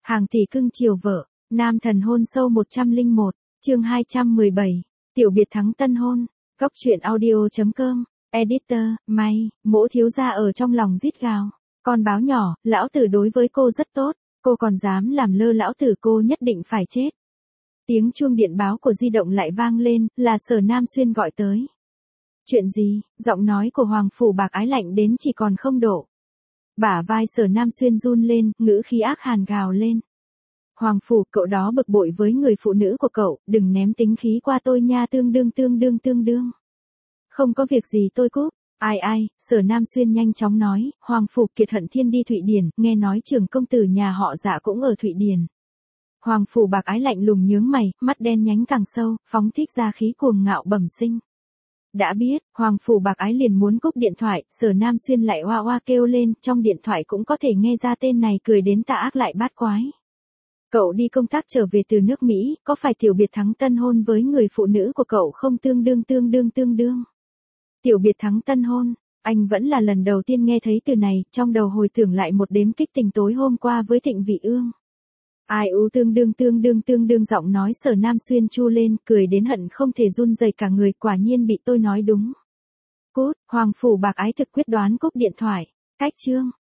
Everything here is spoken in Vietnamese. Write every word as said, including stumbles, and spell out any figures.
Hàng tỷ cưng chiều vợ, nam thần hôn sâu một trăm lẻ một, chương hai trăm mười bảy, tiểu biệt thắng tân hôn, góc truyện audio chấm com, editor, may, mỗ thiếu gia ở trong lòng rít gào. Con báo nhỏ, lão tử đối với cô rất tốt, cô còn dám làm lơ lão tử cô nhất định phải chết. Tiếng chuông điện báo của di động lại vang lên, là Sở Nam Xuyên gọi tới. Chuyện gì? Giọng nói của Hoàng Phủ Bạc Ái lạnh đến chỉ còn không độ. Bả vai Sở Nam Xuyên run lên, ngữ khí ác hàn gào lên. Hoàng Phủ, cậu đó bực bội với người phụ nữ của cậu, đừng ném tính khí qua tôi nha, tương đương tương đương tương đương. Không có việc gì tôi cúp. Ai ai, Sở Nam Xuyên nhanh chóng nói, Hoàng Phủ Kiệt Hận Thiên đi Thụy Điển, nghe nói trưởng công tử nhà họ Dạ cũng ở Thụy Điển. Hoàng Phủ Bạc Ái lạnh lùng nhướng mày, mắt đen nhánh càng sâu, phóng thích ra khí cuồng ngạo bẩm sinh. Đã biết, Hoàng Phủ Bạc Ái liền muốn cúp điện thoại, Sở Nam Xuyên lại oa oa kêu lên, trong điện thoại cũng có thể nghe ra tên này cười đến tà ác lại bát quái. Cậu đi công tác trở về từ nước Mỹ, có phải tiểu biệt thắng tân hôn với người phụ nữ của cậu không tương đương tương đương tương đương? Tiểu biệt thắng tân hôn, anh vẫn là lần đầu tiên nghe thấy từ này, trong đầu hồi tưởng lại một đêm kích tình tối hôm qua với Thịnh Vị Ương. Ai u tương đương tương đương tương đương giọng nói Sở Nam Xuyên chu lên, cười đến hận không thể run rẩy cả người, quả nhiên bị tôi nói đúng. Cút, Hoàng Phủ Bạc Ái thực quyết đoán cúp điện thoại. Cách chương,